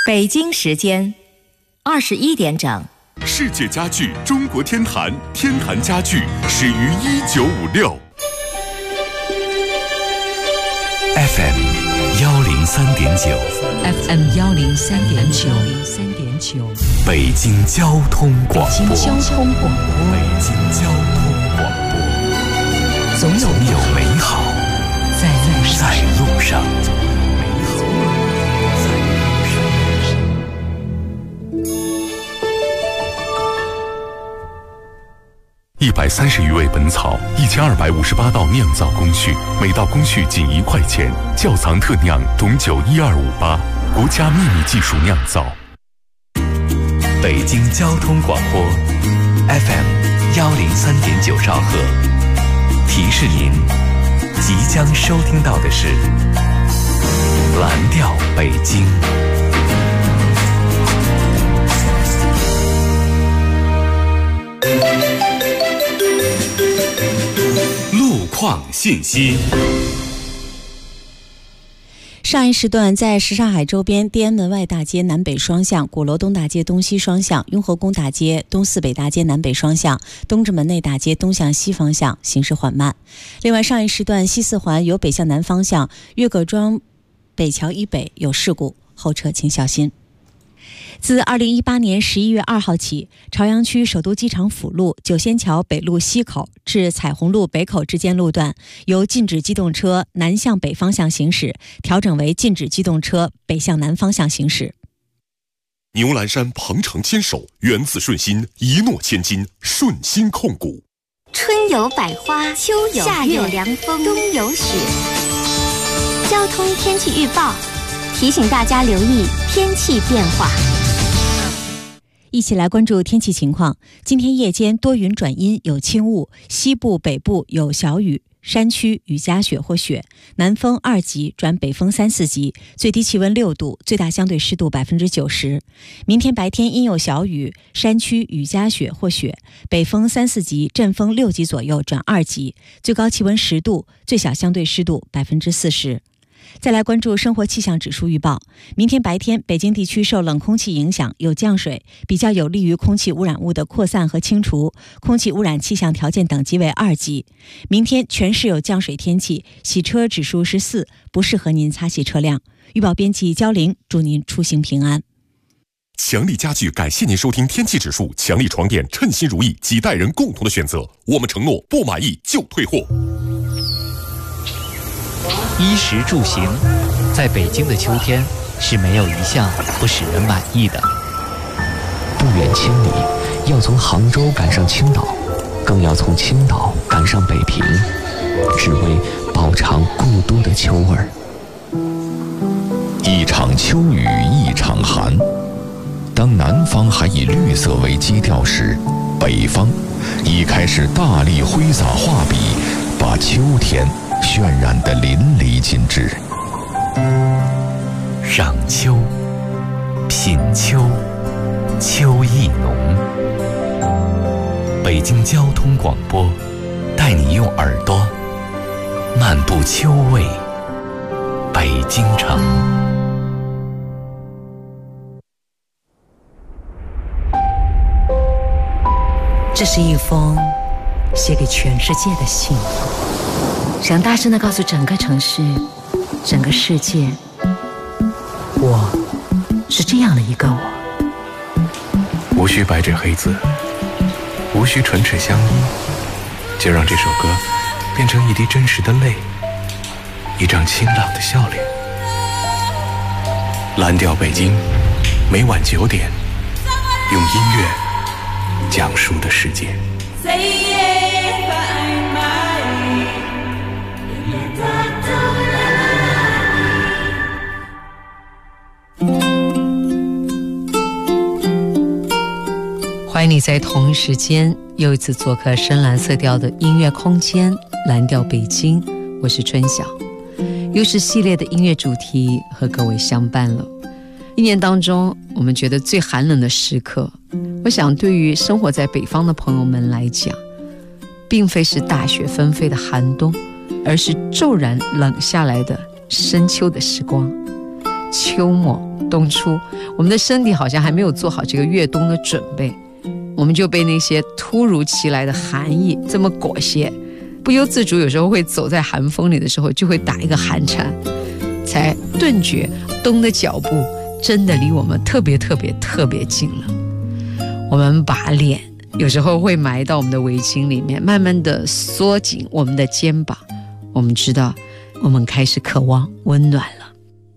北京时间21点整。 世界家具中国天坛，天坛家具始于1956。 FM 103.9 FM 103.9 北京交通广播。 北京交通广播。 北京交通广播。总有美好在路上。130余味本草，1258道酿造工序，每道工序仅1块钱。窖藏特酿董酒12588，国家秘密技术酿造。北京交通广播 FM 103.9兆赫。提示您，即将收听到的是蓝调北京。路况信息。 上一时段在什刹海周边地安门外大街南北双向、鼓楼东大街东西双向、雍和宫大街东四北大街南北双向、东直门内大街东向西方向行驶缓慢。另外，上一时段西四环由北向南方向岳各庄北桥以北有事故，后车请小心。自2018年11月2号起，朝阳区首都机场辅路九仙桥北路西口至彩虹路北口之间路段，由禁止机动车南向北方向行驶调整为禁止机动车北向南方向行驶。 牛栏山鹏程坚守，源自顺心，一诺千金，顺心控股。 春有百花，秋有夏有凉风，冬有雪。交通天气预报提醒大家留意天气变化。 一起来关注天气情况。今天夜间多云转阴，有轻雾，西部北部有小雨，山区雨夹雪或雪，南风2级转北风3、4级，最低气温6度，最大相对湿度90%。明天白天阴有小雨，山区雨夹雪或雪，北风3、4级，阵风6级左右转2级，最高气温10度，最小相对湿度40%。再来关注生活气象指数预报。明天白天，北京地区受冷空气影响，有降水，比较有利于空气污染物的扩散和清除，空气污染气象条件等级为2级。明天全市有降水天气，洗车指数是4，不适合您擦洗车辆。预报编辑焦玲，祝您出行平安。 强力家具感谢您收听天气指数，强力床垫称心如意，几代人共同的选择，我们承诺不满意就退货。 衣食住行，在北京的秋天是没有一项不使人满意的。 不远千里，要从杭州赶上青岛，更要从青岛赶上北平，只为饱尝故都的秋味儿。 一场秋雨一场寒，当南方还以绿色为基调时，北方已开始大力挥洒画笔，把秋天渲染得淋漓尽致。 赏秋，品秋，秋意浓。北京交通广播带你用耳朵漫步秋味北京城。 这是一封写给全世界的信，想大声地告诉整个城市，整个世界，我是这样的一个我。 无需白纸黑字，无需唇齿相依，就让这首歌变成一滴真实的泪，一张清朗的笑脸。蓝调北京，每晚9点，用音乐讲述的世界。 欢迎你在同一时间又一次做客深蓝色调的音乐空间蓝调北京，我是春晓。又是系列的音乐主题和各位相伴了。一年当中我们觉得最寒冷的时刻，我想对于生活在北方的朋友们来讲，并非是大雪纷飞的寒冬，而是骤然冷下来的深秋的时光。 秋末冬初，我们的身体好像还没有做好这个越冬的准备，我们就被那些突如其来的寒意这么裹挟，不由自主有时候会走在寒风里的时候就会打一个寒颤，才顿觉冬的脚步真的离我们特别近了。我们把脸有时候会埋到我们的围巾里面，慢慢的缩紧我们的肩膀，我们知道我们开始渴望温暖了。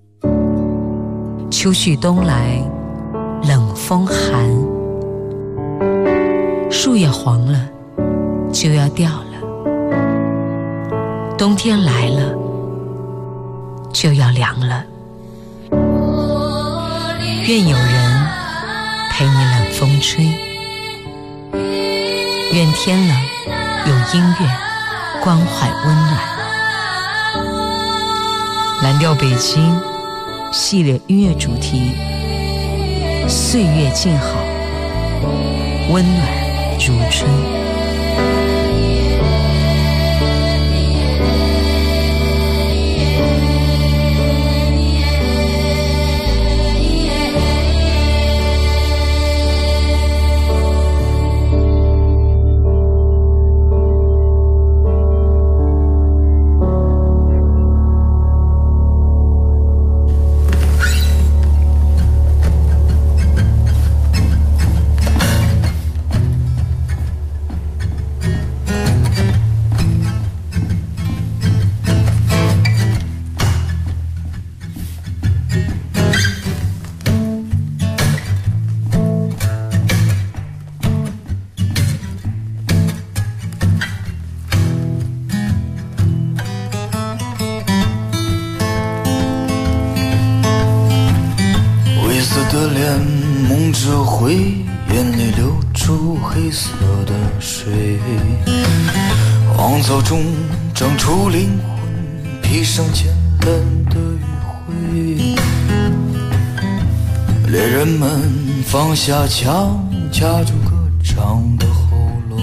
秋去冬来，冷风寒，树叶黄了就要掉了，冬天来了就要凉了。愿有人陪你冷风吹，愿天冷有音乐关怀温暖。蓝调北京系列音乐主题，岁月静好，温暖如春。 的脸蒙着灰，眼里流出黑色的水，荒草中长出灵魂，披上渐冷的余晖。猎人们放下枪，掐住歌唱的喉咙，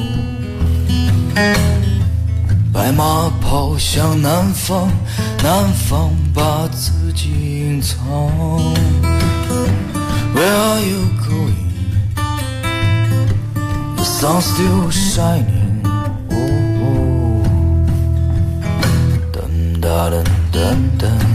白马跑向南方，南方把自己隐藏。Where are you going? The sun's still shining. Oh, oh. Dun, da, dun, dun, dun.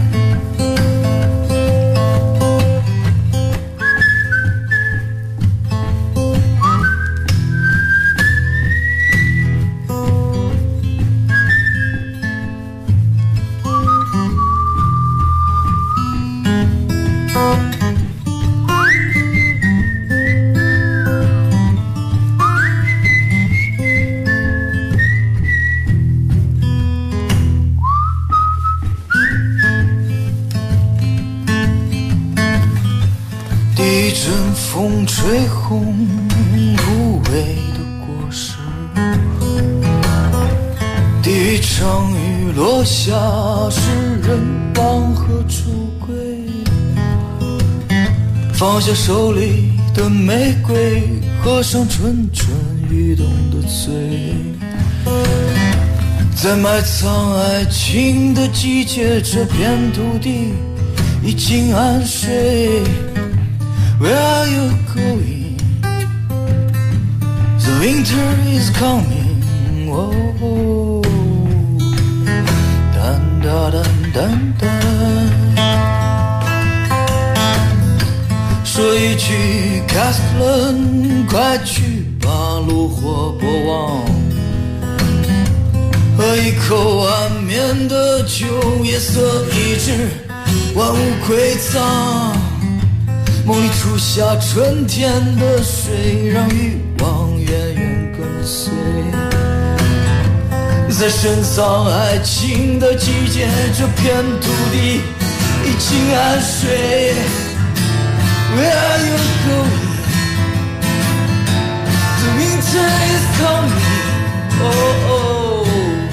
风吹红枯萎的果实，第一场雨落下，诗人往何处归？放下手里的玫瑰，合上蠢蠢欲动的嘴，在埋藏爱情的季节，这片土地已经安睡。Where are you going? The winter is coming. Oh, dun, dun, dun, dun, dun. 说一句 Castellan， 快去把炉火拨旺，喝一口安眠的酒，夜色已至，万物馈葬。梦里初夏春天的水，让欲望远远跟随，在深藏爱情的季节，这片土地已经安睡。 Where are you going? The winter is coming. Oh, oh.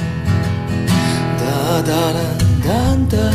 Da, da, da, da, da.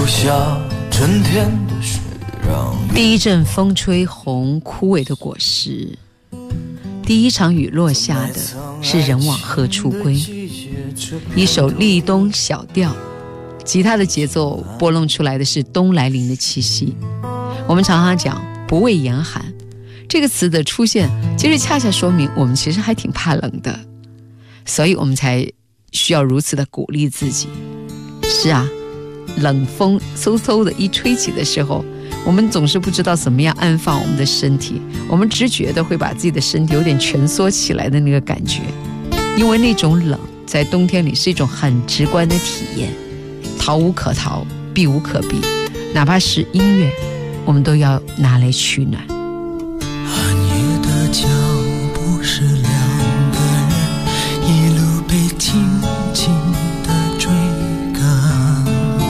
留下春天的水，让第一阵风吹红枯萎的果实，第一场雨落下的是人往何处归。一首立冬小调，吉他的节奏拨弄出来的是冬来临的气息。我们常常讲不畏严寒，这个词的出现其实恰恰说明我们其实还挺怕冷的，所以我们才需要如此的鼓励自己。是啊，冷风嗖嗖的一吹起的时候，我们总是不知道怎么样安放我们的身体，我们只觉得会把自己的身体有点蜷缩起来的那个感觉，因为那种冷在冬天里是一种很直观的体验，逃无可逃，避无可避，哪怕是音乐我们都要拿来取暖。 寒夜的脚步是两个人一路被紧紧的追赶，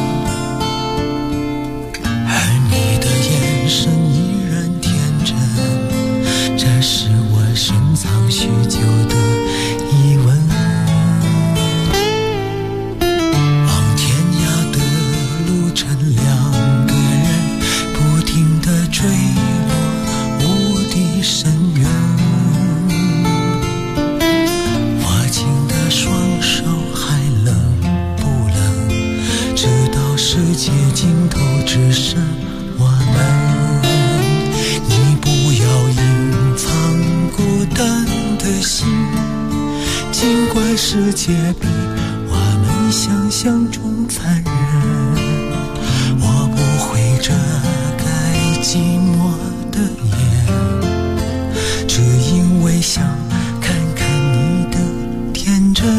而你的眼神依然天真，这是我深藏许久的疑问。往天涯的路程，两个人不停地坠落无底深渊，握紧的双手还冷不冷？直到世界尽头只剩我们。你不要隐藏孤单的心，尽管世界比我们想象中残忍，我不会遮盖寂寞的眼，只因为想看看你的天真。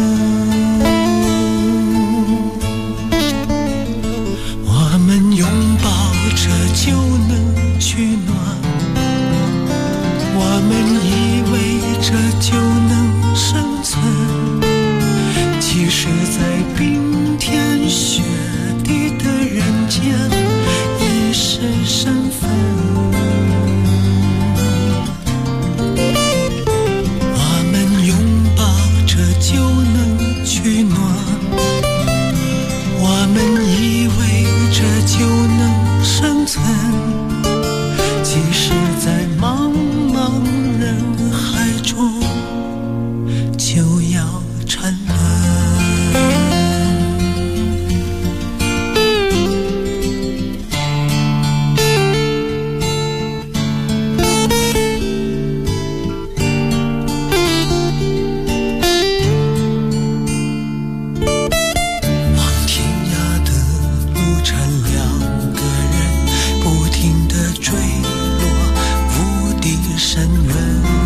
我们拥抱着就能取暖，我们依偎着就能生存，其实在冰天雪地的人间已是身份。我们拥抱着就能取暖，我们依偎着就能生存，即使在茫茫人海中就要沉沦。往天涯的路程，两个人不停地坠落无底深渊，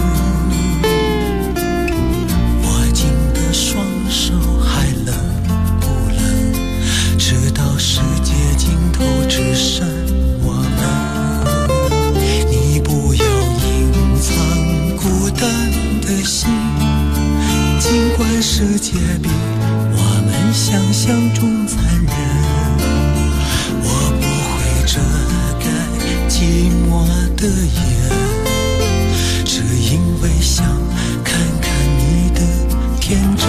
握紧的双手还冷不冷？直到世界尽头只剩我们。你不要隐藏孤单的心，尽管世界比我们想象中残忍，我不会遮盖寂寞的眼，只因为想看看你的天真。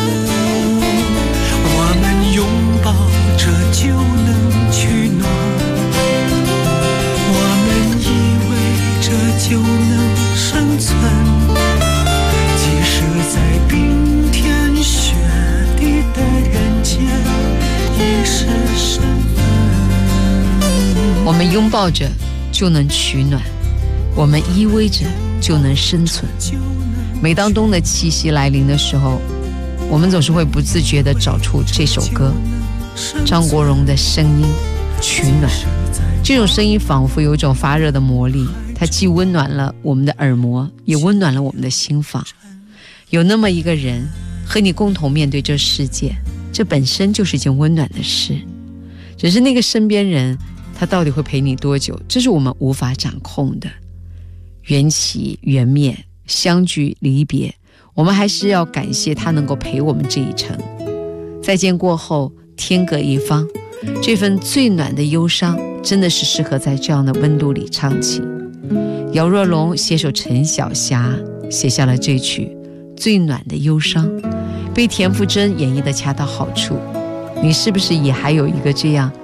我们拥抱着就能取暖，我们依偎着就能生存，即使在冰天雪地的人间已是身份。 我们拥抱着就能取暖，我们依偎着就能生存。每当冬的气息来临的时候，我们总是会不自觉地找出这首歌，张国荣的声音取暖。这种声音仿佛有一种发热的魔力，它既温暖了我们的耳膜，也温暖了我们的心房。有那么一个人和你共同面对这世界，这本身就是一件温暖的事。只是那个身边人，他到底会陪你多久，这是我们无法掌控的。缘起缘灭，相聚离别，我们还是要感谢他能够陪我们这一程。再见过后，天各一方，这份最暖的忧伤真的是适合在这样的温度里唱起。姚若龙携手陈小霞写下了这曲最暖的忧伤，被田馥甄演绎得恰到好处。你是不是也还有一个这样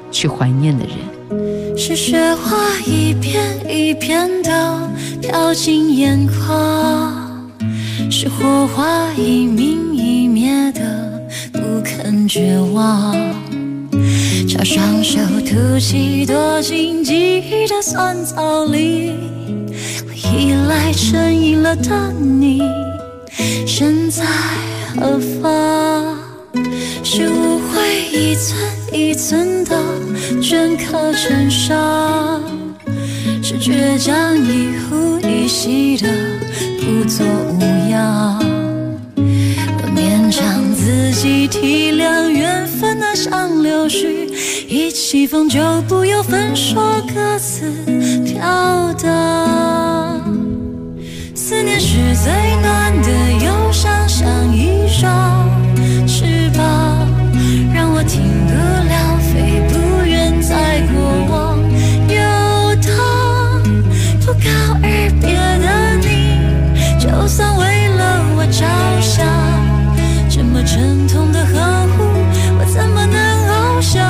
去怀念的人。 是雪花一片一片的飘进眼眶，是火花一明一灭的不肯绝望，朝双手吐气躲进记忆的酸草里，我依赖成瘾了的你身在何方？是误会一寸一寸的镌刻成伤，是倔强一呼一吸的不作无恙，我勉强自己体谅缘分那像流絮，一起风就不由分说各自飘荡。思念是最暖的忧伤，像一双翅膀，让我停不了飞，不愿在过往游荡。不告而别的你，就算为了我着想，这么沉痛的呵护，我怎么能翱翔？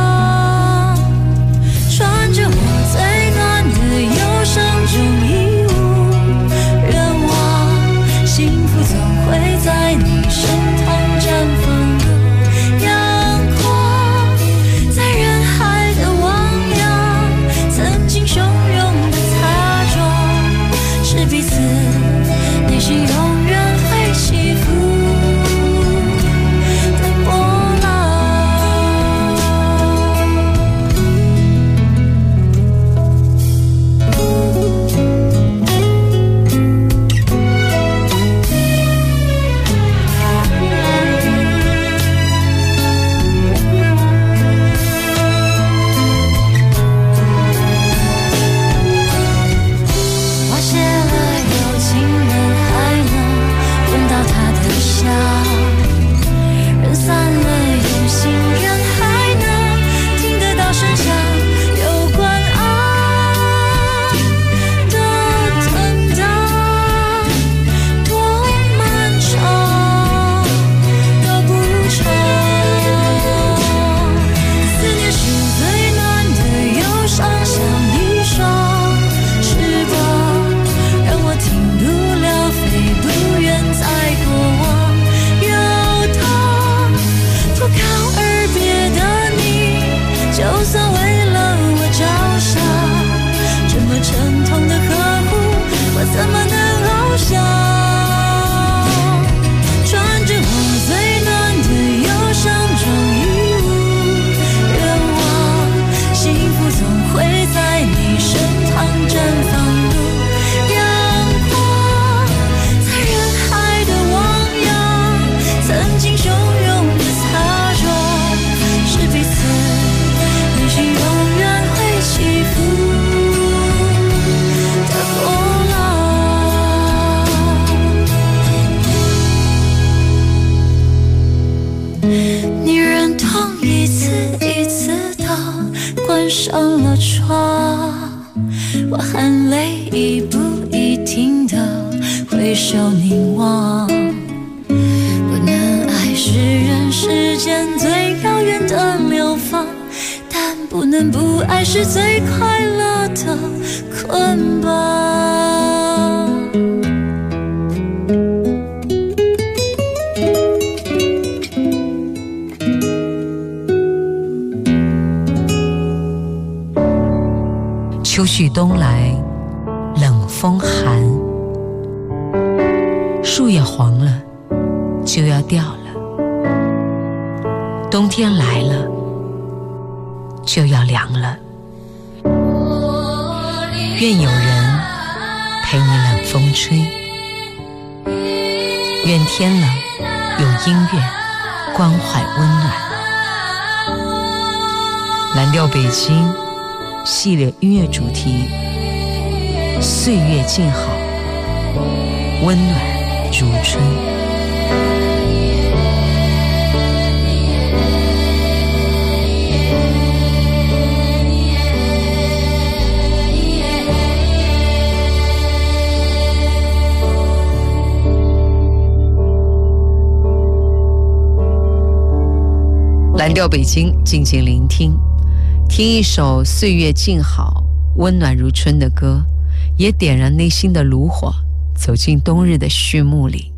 穿着我最暖的忧伤中义无远望，幸福总会在你身旁绽放的阳光，在人海的汪洋，曾经汹涌的擦撞，是彼此内心永远会起伏的波浪。我写了有情人还能闻到他的香，人散了有心人还能听得到声响，有关爱的等待多漫长都不长，思念是最暖的忧伤，像一双翅膀，让我停不了飞，不愿在过往游荡。不告而别的你，就算为了我着想，这么沉痛的呵护，我怎么能翱翔？穿着我最暖的忧伤中义无远望，幸福总会在你身旁绽放的阳光，在人海的汪洋，曾经汹涌的擦撞，是彼此内心永远会起伏的波浪。你忍痛一次一次地关上了窗，我含泪一步一停地回首凝望。不能爱是人世间最遥远的流放，但不能不爱是最快乐的捆绑。 秋去冬来，冷风寒，树叶黄了，就要掉了；冬天来了，就要凉了。愿有人陪你冷风吹，愿天冷有音乐关怀温暖。蓝调北京系列音乐主题，岁月静好，温暖如春。蓝调北京，静静聆听。 听一首岁月静好、温暖如春的歌，也点燃内心的炉火，走进冬日的序幕里。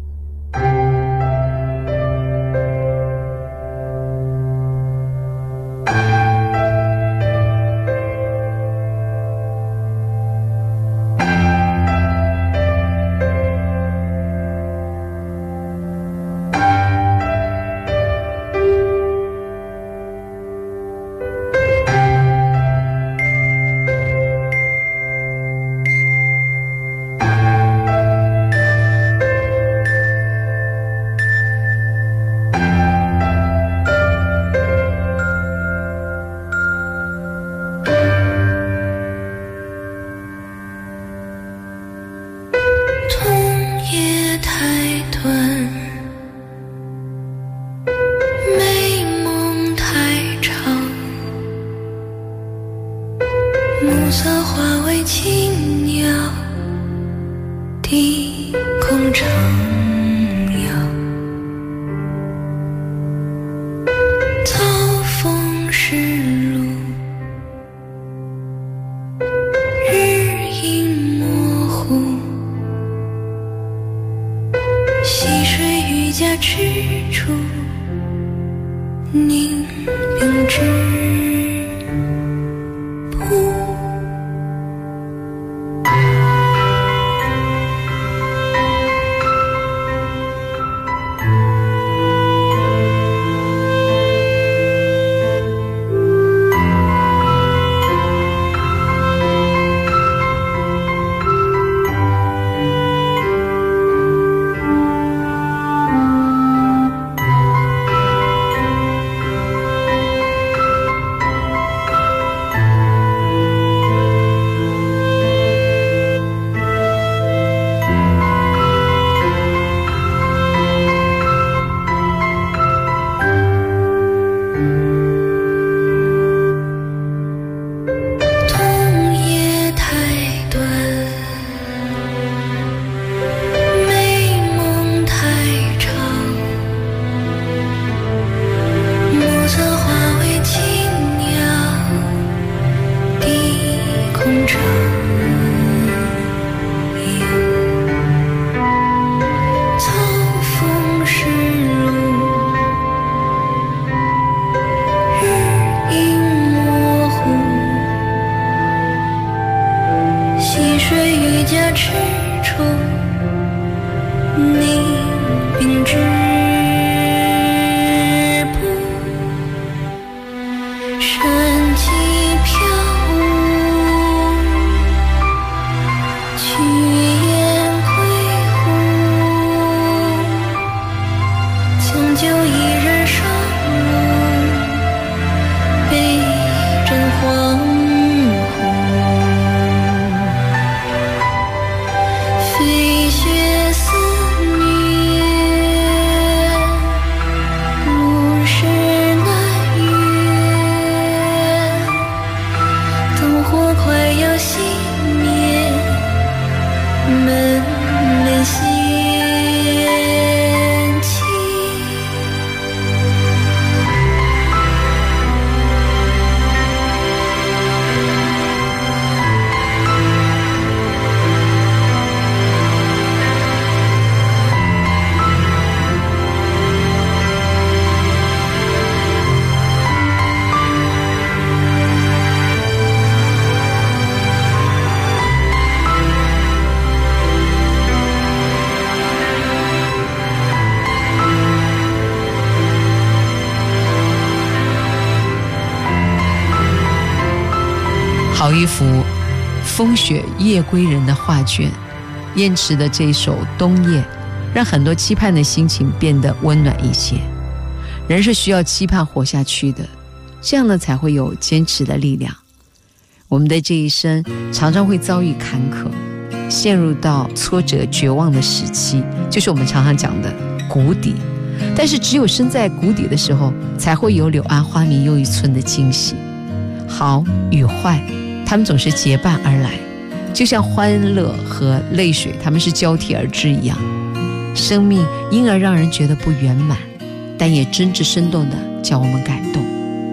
好一幅风雪夜归人的画卷，燕池的这首《冬夜》让很多期盼的心情变得温暖一些。人是需要期盼活下去的，这样呢才会有坚持的力量。我们的这一生常常会遭遇坎坷，陷入到挫折绝望的时期，就是我们常常讲的谷底。但是只有身在谷底的时候，才会有柳暗花明又一村的惊喜。好与坏，他们总是结伴而来，就像欢乐和泪水，他们是交替而至一样。生命因而让人觉得不圆满，但也真挚生动的叫我们感动。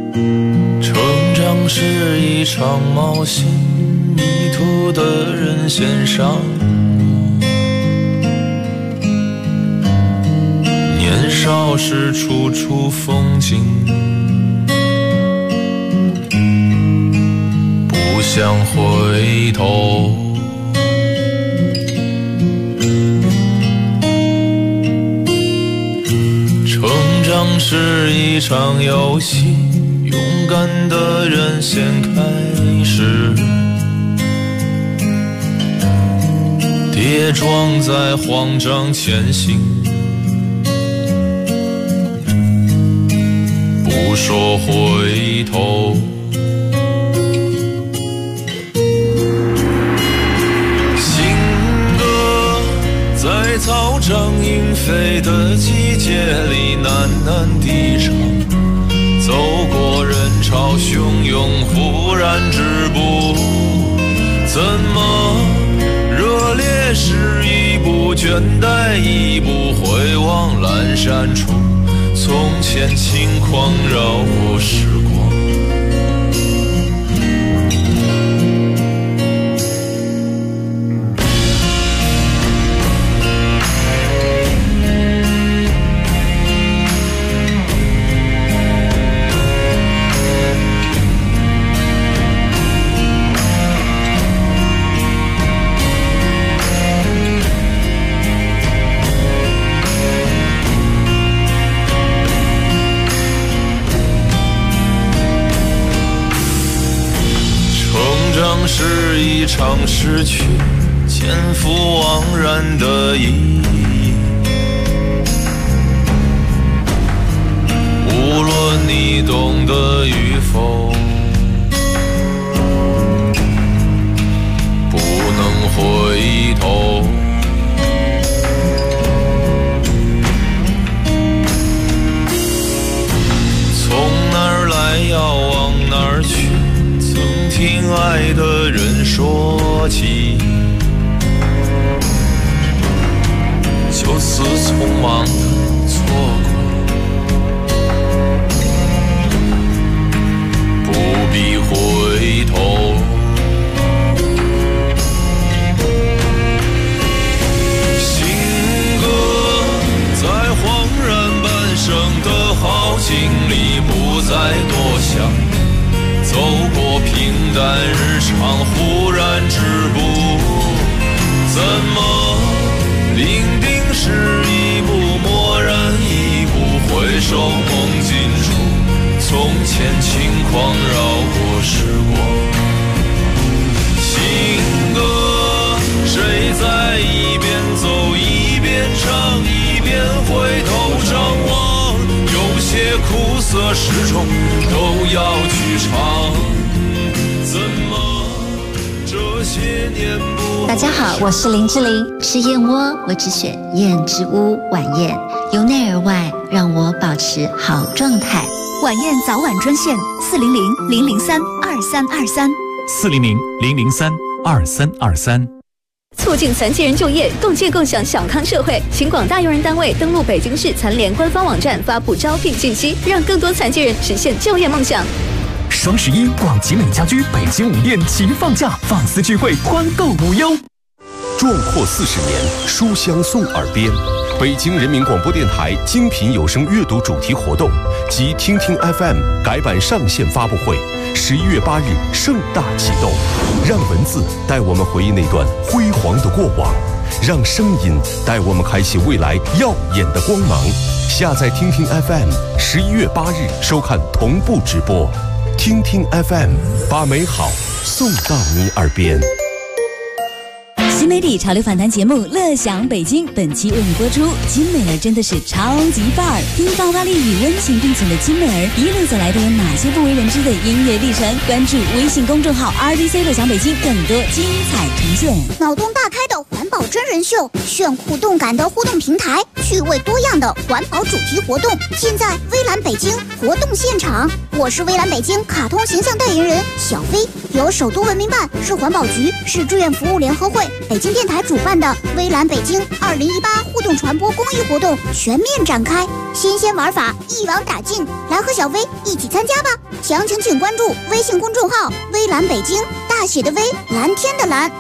成长是一场冒险，迷途的人先上路。年少时处处风景，不想回头。成长是一场游戏，勇敢的人先开始，跌撞在慌张前行，不说回头。情歌在草长莺飞的季节里喃喃低唱，走过人潮汹涌，忽然止步。怎么热烈是一步，倦怠一步，回望阑珊处，从前轻狂绕过时光。是一场失去，前赴惘然的意义。无论你懂得与否，不能回头。从哪儿来要往哪儿去，听爱的人说起，就此匆忙的错过，不必回头。行歌在恍然半生的好景里，不再多想，走过平淡日常，忽然止步。怎么伶仃是一步，蓦然一步，回首梦尽处，从前轻狂绕过时光。情歌谁在一边走一边唱，一边回头张望，有些苦涩始终都要去尝。怎么这些年不？ 大家好，我是林志玲。吃燕窝，我只选燕之屋晚宴，由内而外让我保持好状态。 晚宴早晚专线 400-003-2323，400-003-2323。 促进残疾人就业，共建共享小康社会。请广大用人单位登录北京市残联官方网站发布招聘信息，让更多残疾人实现就业梦想。 双11，广集美家居北京5店齐放假，放肆聚会，欢购无忧。 壮阔40年，书香送耳边。北京人民广播电台精品有声阅读主题活动及听听 FM 改版上线发布会，11月8日盛大启动。让文字带我们回忆那段辉煌的过往，让声音带我们开启未来耀眼的光芒。下载听听 FM，11月8日收看同步直播。听听 FM， 把美好送到你耳边。 新媒体潮流访谈节目《乐享北京》本期为你播出。金美儿真的是超级范儿，听爆发力与温情并存的金美儿一路走来都有哪些不为人知的音乐历程？关注微信公众号 RDC 乐享北京，更多精彩呈现。 脑洞大开的环保真人秀，炫酷动感的互动平台，趣味多样的环保主题活动，尽在微蓝北京活动现场。我是微蓝北京卡通形象代言人小飞，由首都文明办、市环保局、市志愿服务联合会、北京电台主办的微蓝北京2018互动传播公益活动全面展开，新鲜玩法一网打尽，来和小飞一起参加吧！详情请关注微信公众号微蓝北京，大写的微，蓝天的蓝。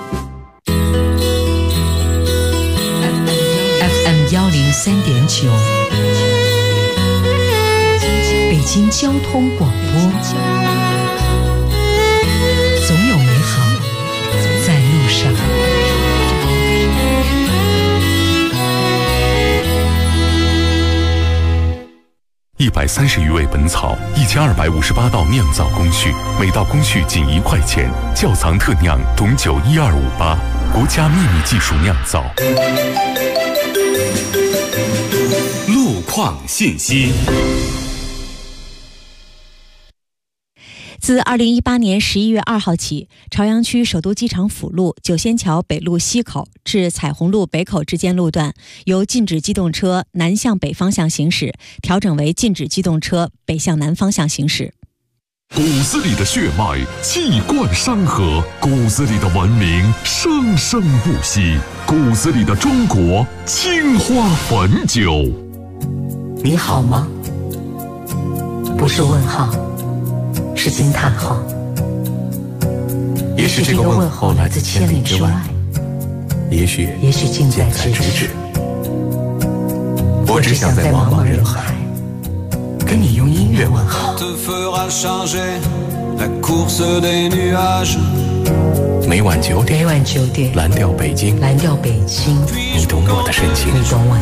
FM103.9，北京交通广播，总有美好在路上。 130余味本草，1258道酿造工序，每道工序仅1块钱。窖藏特酿董酒12588，国家秘密技术酿造。 路况信息。 自2018年11月2号起，朝阳区首都机场辅路九仙桥北路西口至彩虹路北口之间路段，由禁止机动车南向北方向行驶调整为禁止机动车北向南方向行驶。 骨子里的血脉气贯山河，骨子里的文明生生不息，骨子里的中国青花汾酒。 你好吗？不是问号，是惊叹号。 也许这个问候来自千里之外，也许近在咫尺。我只想在茫茫人海跟你用音乐问好。每晚9点，蓝调北京，你懂我的深情，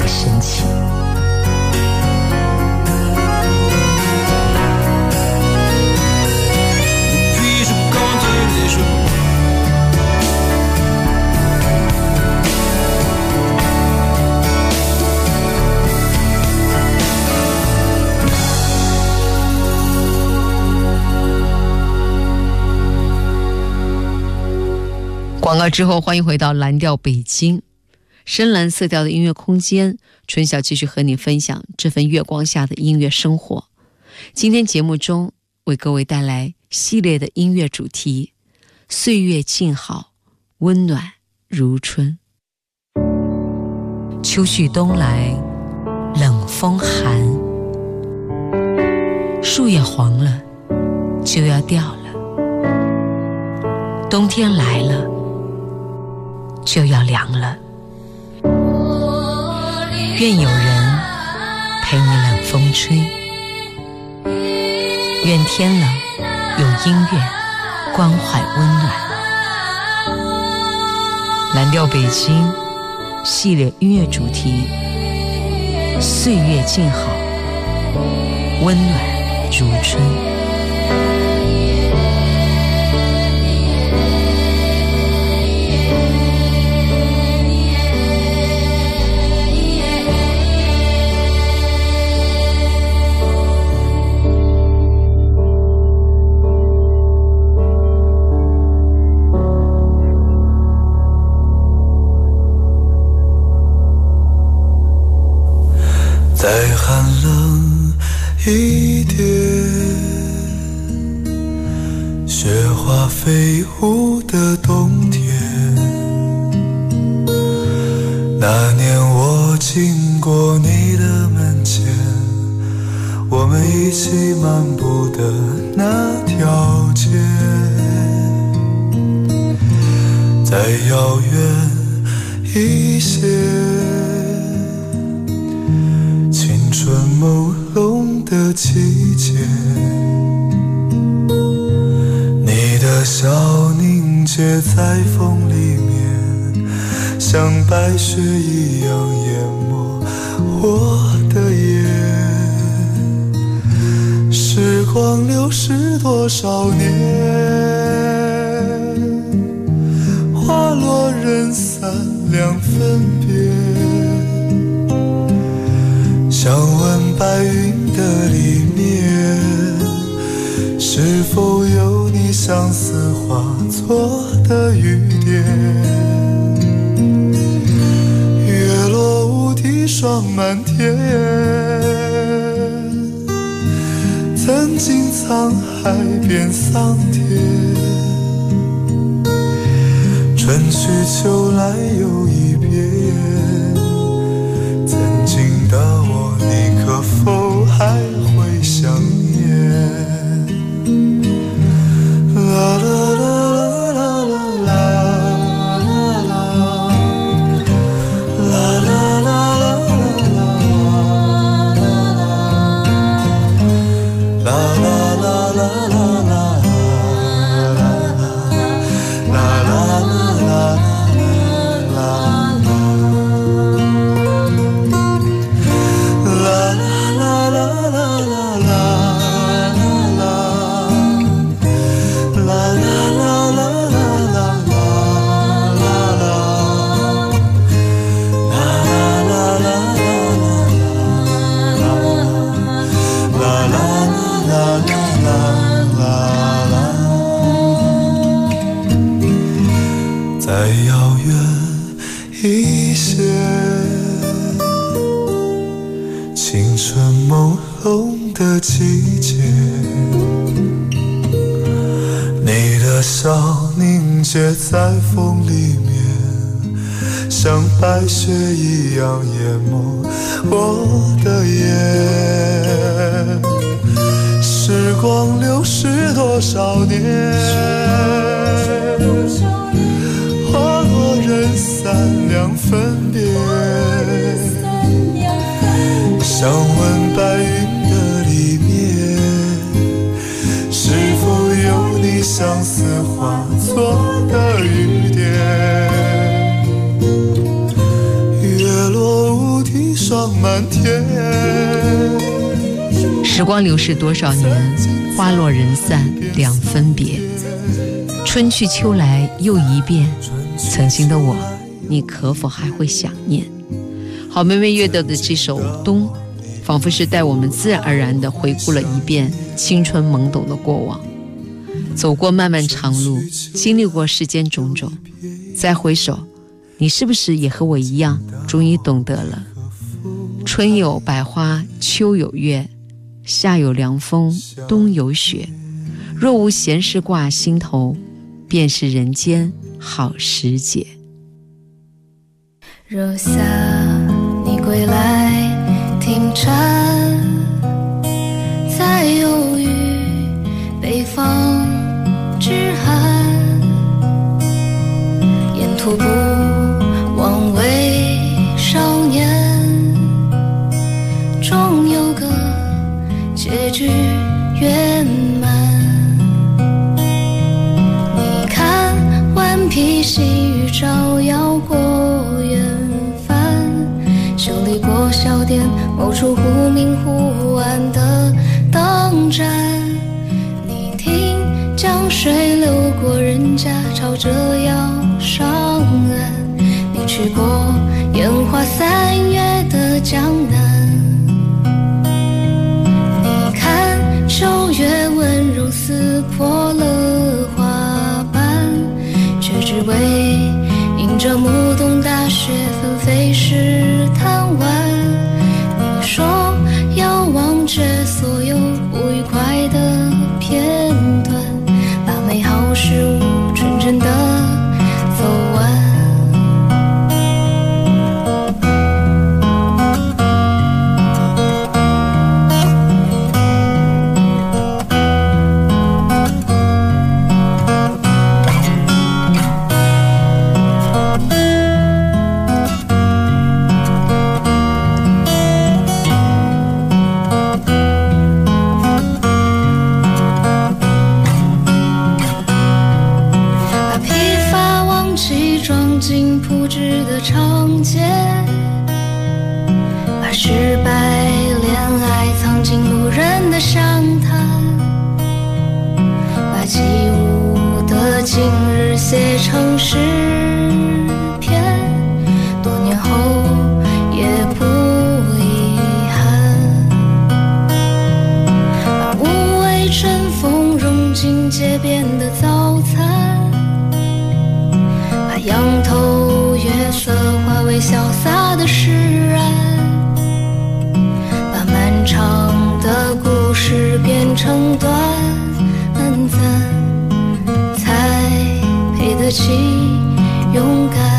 广告之后，欢迎回到蓝调北京，深蓝色调的音乐空间。春晓继续和你分享这份月光下的音乐生活。今天节目中为各位带来系列的音乐主题：岁月静好，温暖如春。秋去冬来，冷风寒，树叶黄了，就要掉了；冬天来了，就要凉了。愿有人陪你冷风吹，愿天冷有音乐关怀温暖。蓝调北京系列音乐主题：岁月静好，温暖如春。 再寒冷一点，雪花飞舞的冬天。那年我经过你的门前，我们一起漫步的那条街。再遥远一些，春朦胧的季节，你的笑凝结在风里面，像白雪一样淹没我的眼。时光流逝多少年，花落人散两分别。想问白云的里面，是否有你相思化作的雨点？ 霜满天，曾经沧海变桑田，春去秋来又一遍，曾经的我你可否还会想念？啦啦啦的季节，你的笑凝结在风里面，像白雪一样淹没我的眼。时光流逝多少年，花落人散两分别，想问白云相思化作的雨点，月落乌啼霜满天。 时光流逝多少年，花落人散两分别，春去秋来又一遍，曾经的我你可否还会想念？好妹妹乐队的这首《冬》，仿佛是带我们自然而然地回顾了一遍青春懵懂的过往，走过漫漫长路，经历过世间种种，再回首，你是不是也和我一样，终于懂得了春有百花，秋有月，夏有凉风，冬有雪，若无闲事挂心头，便是人间好时节。 若夏你归来听蝉，再有雨北方之寒，沿途不枉为少年，终有个结局圆满。你看顽皮细雨照耀过远帆，修理过小店，某处忽明忽暗的灯盏。江水流过人家，朝着要上岸。你去过烟花3月的江南，你看秋月温柔撕破了花瓣，却只为迎着暮冬大雪纷飞时贪玩。你说要忘却所有不愉快的片段，美好事物纯真的走完。长街，把失败恋爱藏进路人的详谈，把起舞的今日写成诗篇，多年后也不遗憾，把无畏春风融进街边的早餐，把仰头月色化为潇洒的释然。 长短暂，才配得起勇敢。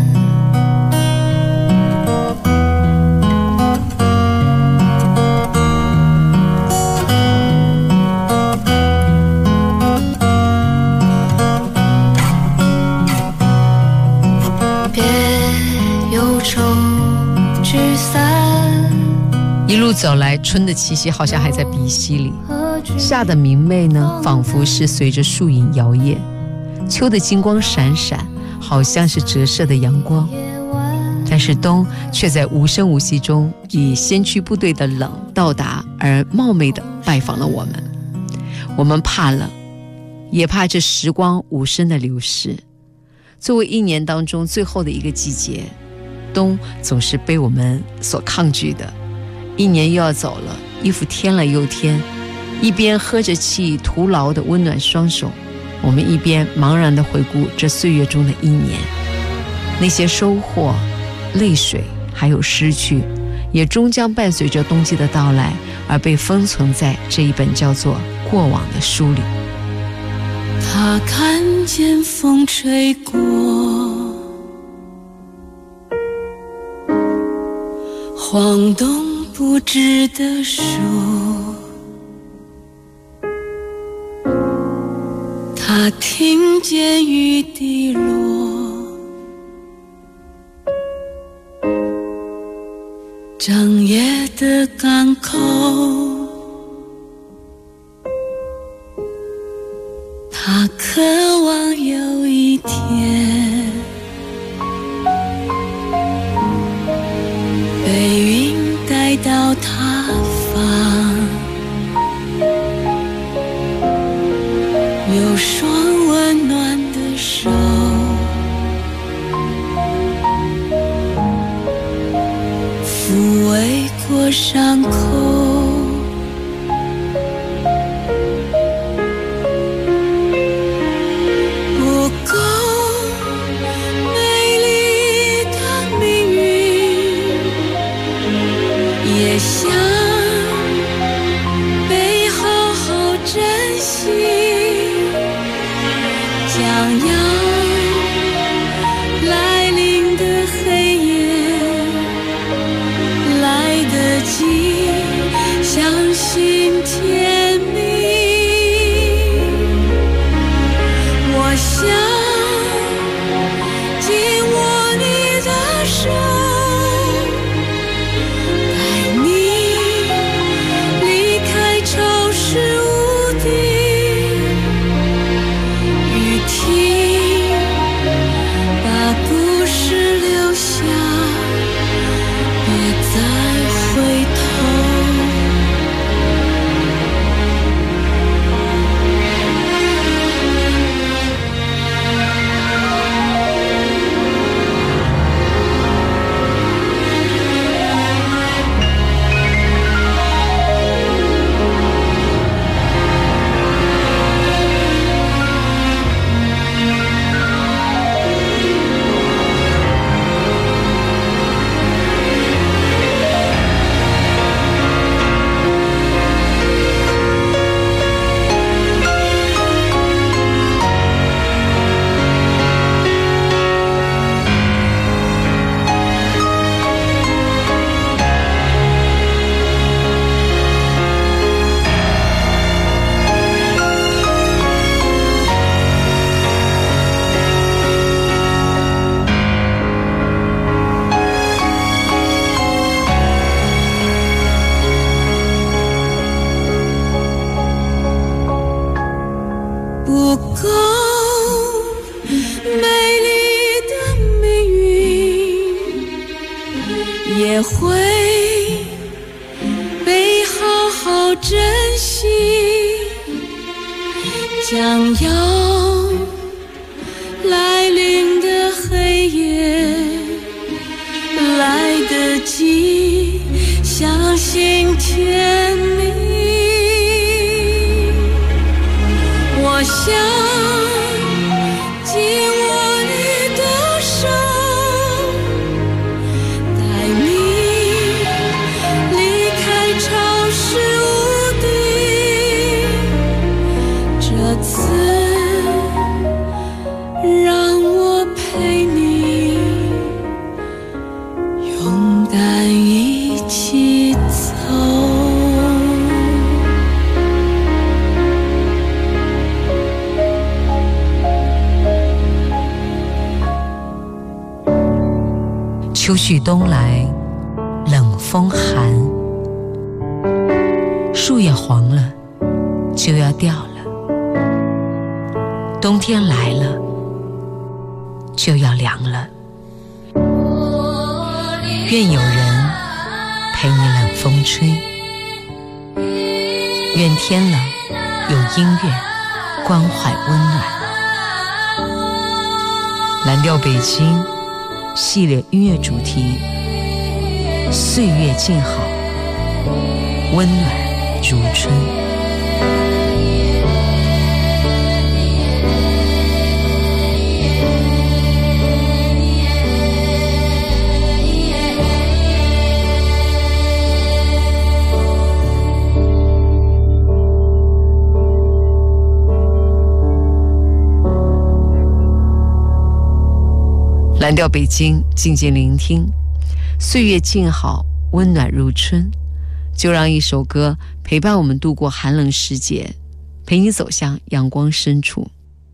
一路走来，春的气息好像还在鼻息里，夏的明媚呢，仿佛是随着树影摇曳，秋的金光闪闪，好像是折射的阳光。但是冬却在无声无息中，以先驱部队的冷到达，而冒昧地拜访了我们。我们怕冷，也怕这时光无声的流逝。作为一年当中最后的一个季节，冬总是被我们所抗拒的。一年又要走了，衣服添了又添，一边喝着气徒劳的温暖双手，我们一边茫然地回顾这岁月中的一年。那些收获、泪水还有失去，也终将伴随着冬季的到来而被封存在这一本叫做过往的书里。 他看见风吹过，晃动不知的树，他听见雨滴落，整夜的港口，他渴望有一天被云带到他方，有双温暖的手抚慰过伤口。离开潮湿无地秋去冬来，冷风寒，树叶黄了，就要掉了。冬天来了，就要凉了。愿有人陪你冷风吹，愿天冷有音乐关怀温暖。蓝调北京系列音乐主题，岁月静好，温暖如春。蓝调北京，静静聆听，岁月静好，温暖如春。就让一首歌陪伴我们度过寒冷时节，陪你走向阳光深处。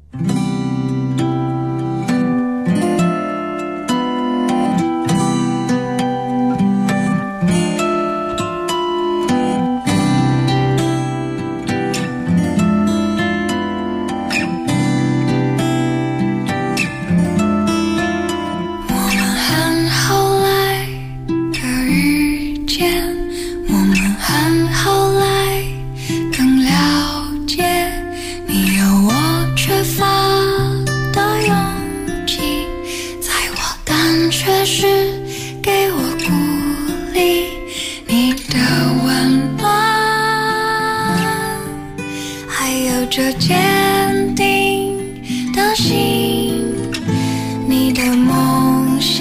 这坚定的心，你的梦想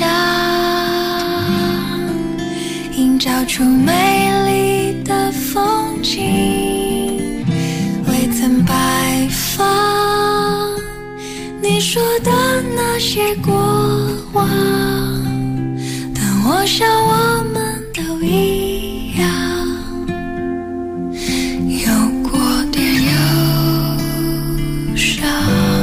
映照出美丽的风景，未曾白发你说的那些过往，但我想我们都一样，有过点忧伤。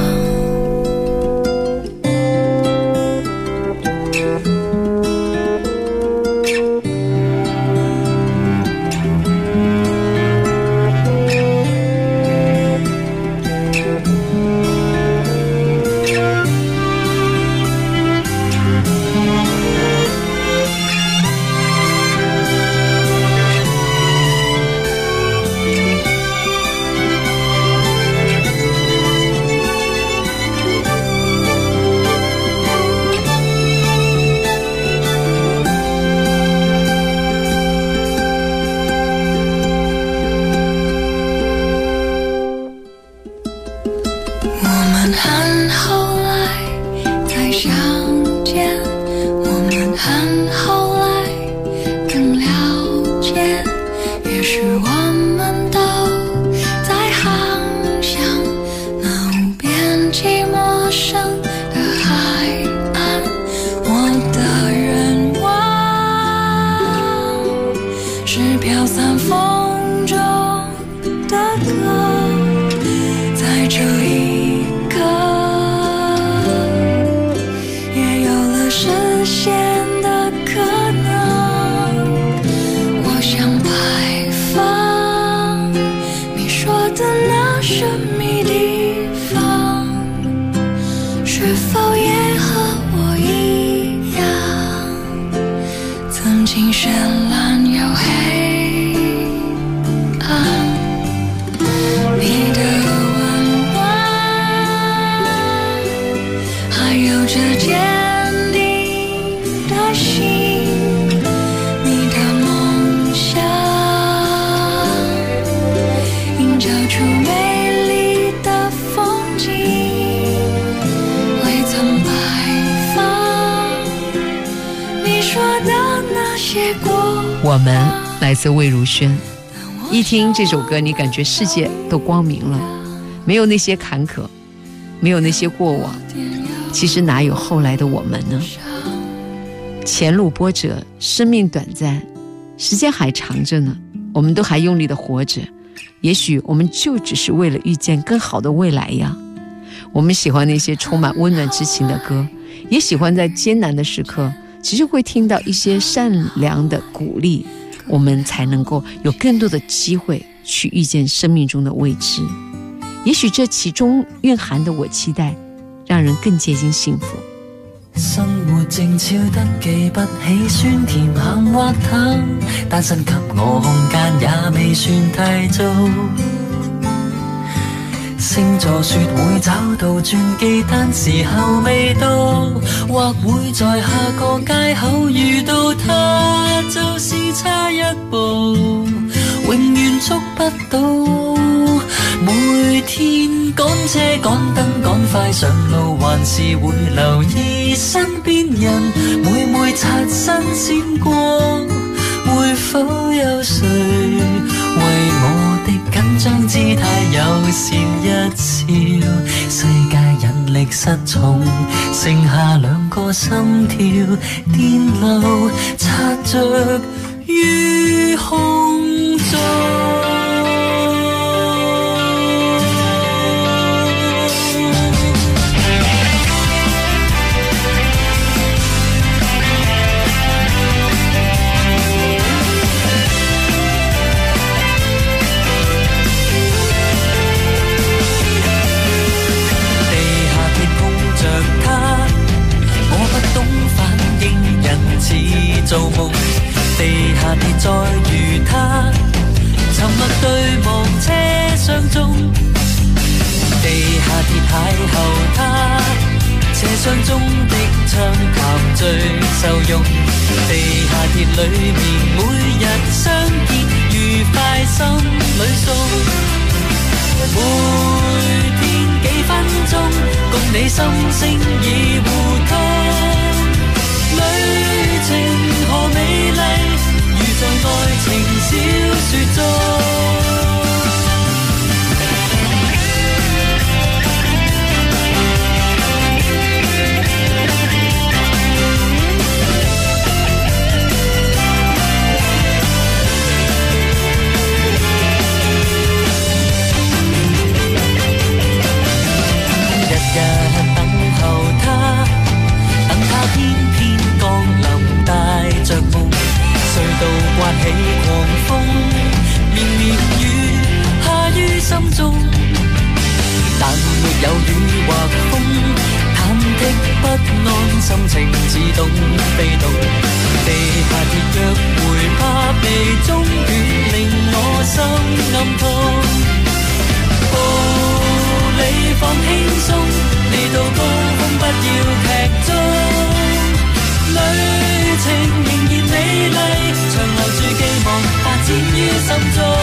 我们来自魏如萱，一听这首歌，你感觉世界都光明了，没有那些坎坷，没有那些过往，其实哪有后来的我们呢？前路波折，生命短暂，时间还长着呢，我们都还用力的活着，也许我们就只是为了遇见更好的未来呀。我们喜欢那些充满温暖之情的歌，也喜欢在艰难的时刻其实会听到一些善良的鼓励，我们才能够有更多的机会去遇见生命中的未知。也许这其中蕴含的我期待，让人更接近幸福。 生活靜俏得記不起酸甜鹹或淡，單身給我空間也未算太早。星座說會找到轉機，但時候未到，或會在下個街口遇到他，就是差一步，永遠觸不到。每天趕車趕燈趕快上路，還是會留意身邊人，每每擦身閃過，會否有誰為我的緊張姿態友善一笑？世界引力失重，剩下兩個心跳，電流擦着於空中。做夢，地下鐵再遇他，沉默對望車廂中，地下鐵邂逅他，車廂中的暢談最受用，地下鐵裡面每日相見，愉快心裏送，每天幾分鐘，共你心聲已互通。旅程何美麗，如在愛情小說中。日日等候他，等他偏偏降臨帶着夢，隧道刮起狂風，綿綿雨下於心中，但沒有雨或風，忐忑不安，心情自動飛動，地下鐵約會怕被中斷，令我心暗痛。步你放輕鬆，未到高峰不要劇終，旅程仍然美麗，長留住寄望發展於心中。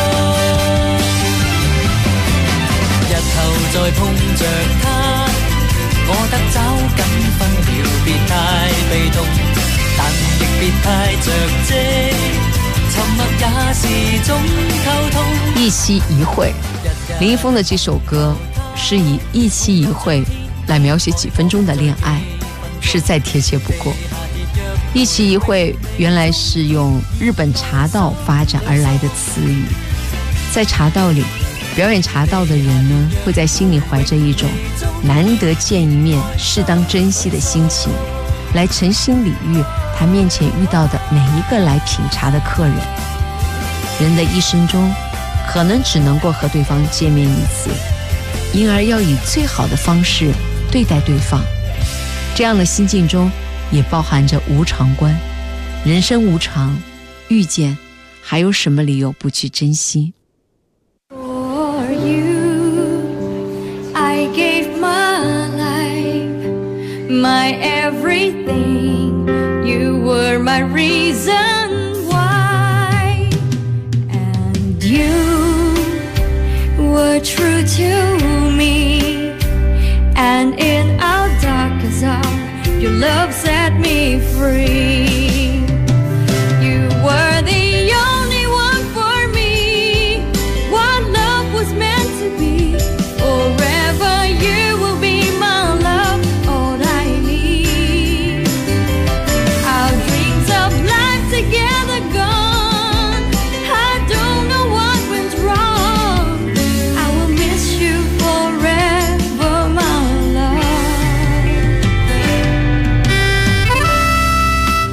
日後再碰着他，我得找緊分秒，別太被動，但亦別太着跡，沉默也是種溝通。 一期一會，林一峰的這首歌是以一期一會來描寫幾分鐘的戀愛，是再貼切不過。一期一會原來是用日本茶道發展而來的詞語，在茶道裡表演茶道的人呢，會在心裡懷着一種難得見一面適當珍惜的心情，來誠心禮遇他面前遇到的每一個來品茶的客人。人的一生中可能只能夠和對方見面一次，因而要以最好的方式對待對方。這樣的心境中也包含着無常觀，人生無常，遇見還有什麼理由不去珍惜？ For you, I gave my life, my everything. You were my reason why, and you were true to me. And in our darkest hour, your love set me free. You were the only one for me. What love was meant to be. Forever you will be my love, all I need. Our dreams of life together gone. I don't know what went wrong. I will miss you forever, my love.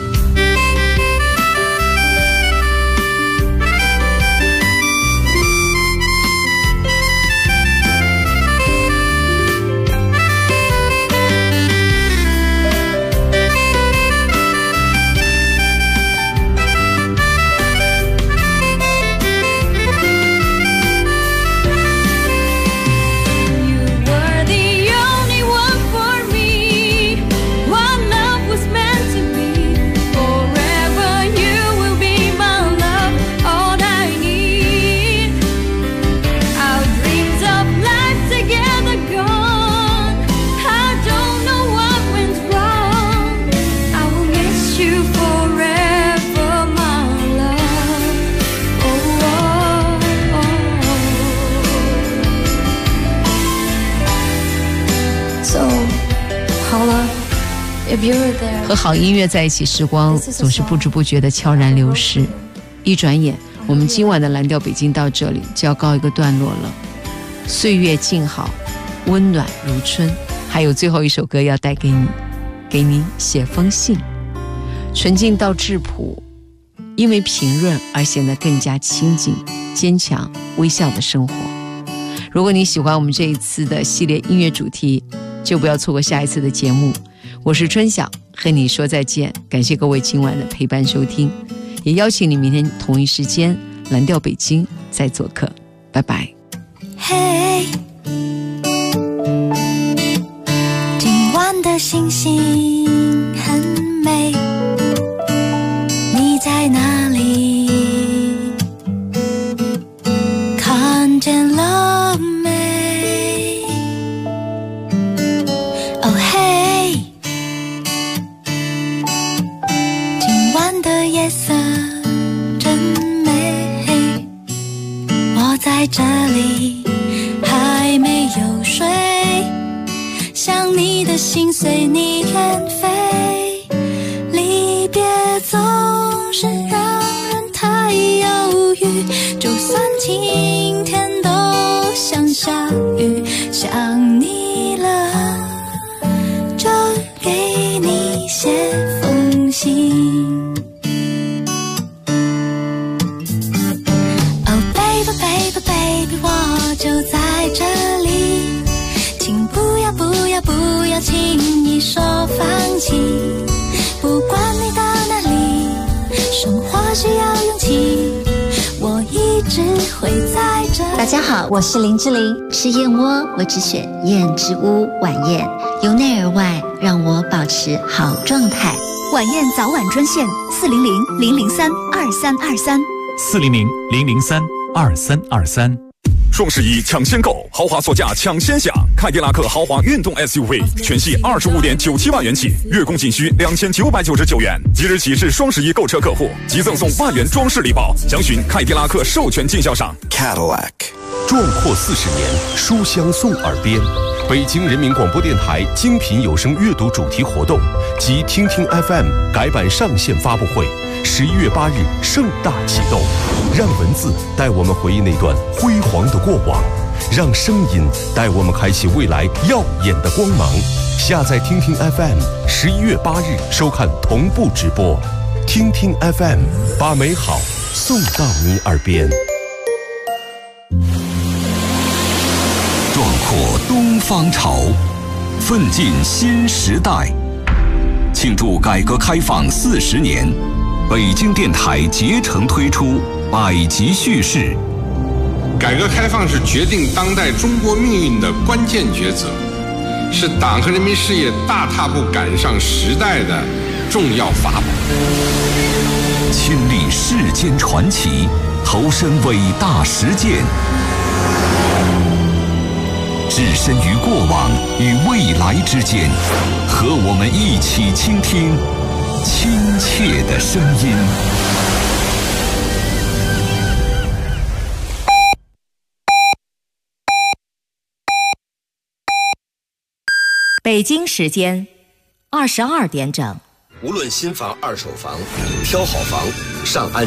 和好音乐在一起，时光总是不知不觉的悄然流逝。一转眼，我们今晚的蓝调北京到这里就要告一个段落了。岁月静好，温暖如春。还有最后一首歌要带给你，给你写封信。纯净到质朴，因为平润而显得更加亲近、坚强、微笑的生活。如果你喜欢我们这一次的系列音乐主题，就不要错过下一次的节目。我是春晓，和你说再见，感谢各位今晚的陪伴收听，也邀请你明天同一时间蓝调北京再做客，拜拜。 嘿，今晚的星星很美，你在哪里？看见了没？哦嘿，今晚的夜色真美，我在这里还没有睡，想你的心随你远飞，离别总是让人太犹豫，就算晴天都像下雨，想你了就给你写封信。Oh baby baby baby， 我就在这里，请不要轻易说放弃，不管你到哪里，生活需要勇气，我一直会在这里。 大家好，我是林志玲，吃燕窝我只选燕之屋晚宴，由内而外让我保持好状态。 晚宴早晚专线 400-003-2323，400-003-2323。双十一抢先购，豪华座驾抢先享。凯迪拉克豪华运动 SUV 全系25.97万元起，月供仅需2999元。即日起至双十一购车客户，即赠送万元装饰礼包。详询凯迪拉克授权经销商 Cadillac。壮阔40年，书香送耳边。北京人民广播电台精品有声阅读主题活动及听听 FM 改版上线发布会，11月8日盛大启动。让文字带我们回忆那段辉煌的过往，让声音带我们开启未来耀眼的光芒。下载听听 FM，11月8日收看同步直播。听听 FM， 把美好送到你耳边。 壮阔东方潮，奋进新时代。庆祝改革开放40年，北京电台竭诚推出百集叙事。 改革开放是决定当代中国命运的关键抉择，是党和人民事业大踏步赶上时代的重要法宝。 亲历世间传奇，投身伟大实践，置身于过往与未来之间，和我们一起倾听亲切的声音。 北京时间22点整。 无论新房、二手房，挑好房，上安。